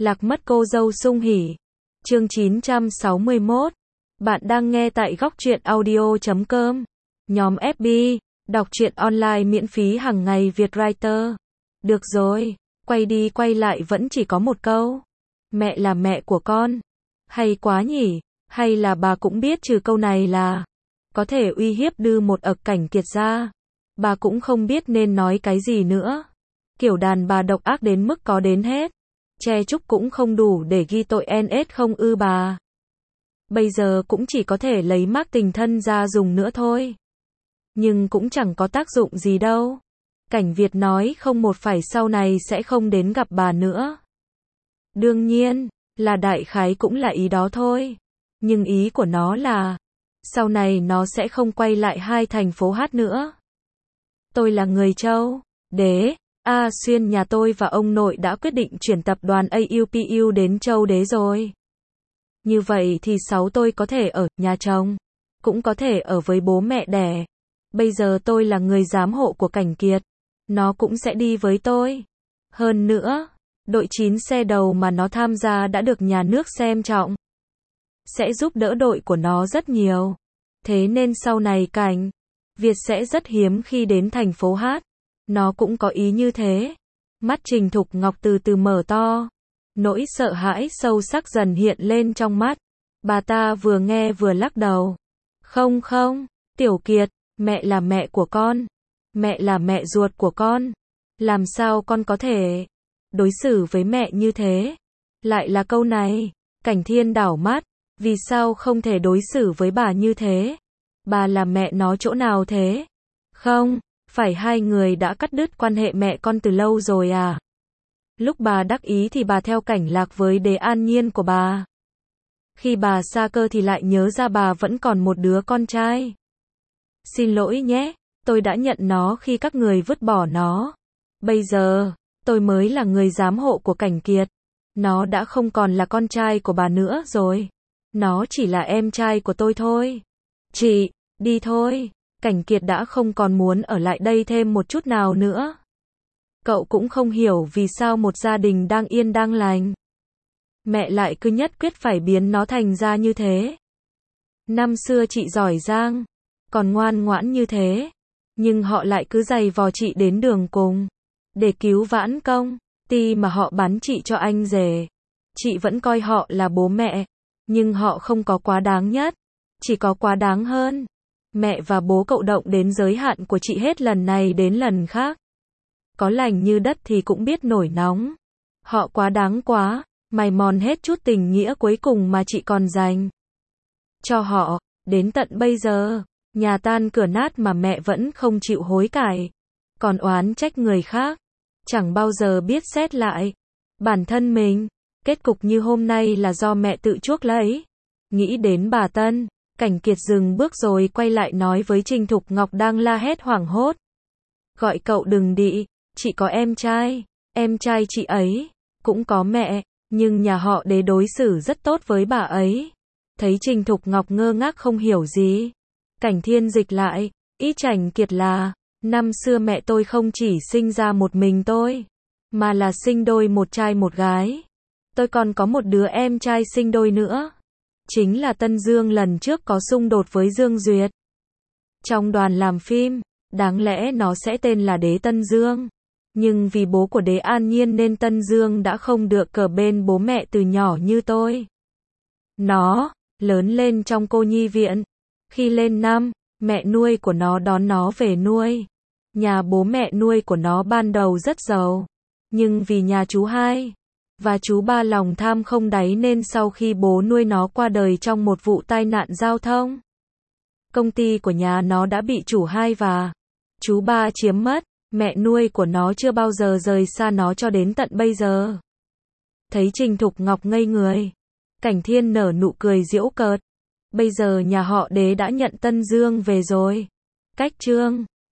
Lạc mất cô dâu sung hỉ. Chương 961. Bạn đang nghe tại góc truyện audio.com. Nhóm FB, đọc truyện online miễn phí hàng ngày Việt Writer. Được rồi, quay đi quay lại vẫn chỉ có một câu. Mẹ là mẹ của con. Hay quá nhỉ, hay là bà cũng biết trừ câu này là có thể uy hiếp đưa một ậc Cảnh Kiệt ra. Bà cũng không biết nên nói cái gì nữa. Kiểu đàn bà độc ác đến mức có đến hết. Che chúc cũng không đủ để ghi tội NS không ư bà. Bây giờ cũng chỉ có thể lấy mác tình thân ra dùng nữa thôi. Nhưng cũng chẳng có tác dụng gì đâu. Cảnh Việt nói không một phải sau này sẽ không đến gặp bà nữa. Đương nhiên, là đại khái cũng là ý đó thôi. Nhưng ý của nó là sau này nó sẽ không quay lại hai thành phố hát nữa. Tôi là người Châu Đế. Xuyên nhà tôi và ông nội đã quyết định chuyển tập đoàn AUPU đến Châu Đế rồi. Như vậy thì tôi có thể ở nhà chồng, cũng có thể ở với bố mẹ đẻ. Bây giờ tôi là người giám hộ của Cảnh Kiệt. Nó cũng sẽ đi với tôi. Hơn nữa, đội 9 xe đầu mà nó tham gia đã được nhà nước xem trọng. Sẽ giúp đỡ đội của nó rất nhiều. Thế nên sau này Cảnh Việt sẽ rất hiếm khi đến thành phố hát. Nó cũng có ý như thế. Mắt Trình Thục Ngọc từ từ mở to. Nỗi sợ hãi sâu sắc dần hiện lên trong mắt. Bà ta vừa nghe vừa lắc đầu. Không, Tiểu Kiệt, mẹ là mẹ của con. Mẹ là mẹ ruột của con. Làm sao con có thể đối xử với mẹ như thế? Lại là câu này. Cảnh Thiên đảo mắt. Vì sao không thể đối xử với bà như thế? Bà là mẹ nó chỗ nào thế? Không, phải hai người đã cắt đứt quan hệ mẹ con từ lâu rồi à? Lúc bà đắc ý thì bà theo Cảnh Lạc với Đế An Nhiên của bà. Khi bà xa cơ thì lại nhớ ra bà vẫn còn một đứa con trai. Xin lỗi nhé, tôi đã nhận nó khi các người vứt bỏ nó. Bây giờ, tôi mới là người giám hộ của Cảnh Kiệt. Nó đã không còn là con trai của bà nữa rồi. Nó chỉ là em trai của tôi thôi. Chị, đi thôi. Cảnh Kiệt đã không còn muốn ở lại đây thêm một chút nào nữa. Cậu cũng không hiểu vì sao một gia đình đang yên đang lành. Mẹ lại cứ nhất quyết phải biến nó thành ra như thế. Năm xưa chị giỏi giang, còn ngoan ngoãn như thế. Nhưng họ lại cứ giày vò chị đến đường cùng. Để cứu vãn công ty mà họ bán chị cho anh rể. Chị vẫn coi họ là bố mẹ. Nhưng họ không có quá đáng nhất. Chỉ có quá đáng hơn. Mẹ và bố cậu động đến giới hạn của chị hết lần này đến lần khác. Có lành như đất thì cũng biết nổi nóng. Họ quá đáng quá, mày mòn hết chút tình nghĩa cuối cùng mà chị còn dành cho họ. Đến tận bây giờ, nhà tan cửa nát mà mẹ vẫn không chịu hối cải. Còn oán trách người khác. Chẳng bao giờ biết xét lại bản thân mình. Kết cục như hôm nay là do mẹ tự chuốc lấy. Nghĩ đến bà Tân, Cảnh Kiệt dừng bước rồi quay lại nói với Trình Thục Ngọc đang la hét hoảng hốt. Gọi cậu đừng đi, chị có em trai chị ấy cũng có mẹ, nhưng nhà họ Đế đối xử rất tốt với bà ấy. Thấy Trình Thục Ngọc ngơ ngác không hiểu gì. Cảnh Thiên dịch lại, ý Cảnh Kiệt là, năm xưa mẹ tôi không chỉ sinh ra một mình tôi, mà là sinh đôi một trai một gái. Tôi còn có một đứa em trai sinh đôi nữa. Chính là Tân Dương lần trước có xung đột với Dương Duyệt. Trong đoàn làm phim, đáng lẽ nó sẽ tên là Đế Tân Dương. Nhưng vì bố của Đế An Nhiên nên Tân Dương đã không được cờ bên bố mẹ từ nhỏ như tôi. Nó lớn lên trong cô nhi viện. Khi lên năm, mẹ nuôi của nó đón nó về nuôi. Nhà bố mẹ nuôi của nó ban đầu rất giàu. Nhưng vì nhà chú hai và chú ba lòng tham không đáy nên sau khi bố nuôi nó qua đời trong một vụ tai nạn giao thông, công ty của nhà nó đã bị chủ hai và chú ba chiếm mất. Mẹ nuôi của nó chưa bao giờ rời xa nó cho đến tận bây giờ. Thấy Trình Thục Ngọc ngây người, Cảnh Thiên nở nụ cười giễu cợt. Bây giờ nhà họ Đế đã nhận Tân Dương về rồi. Cách Trương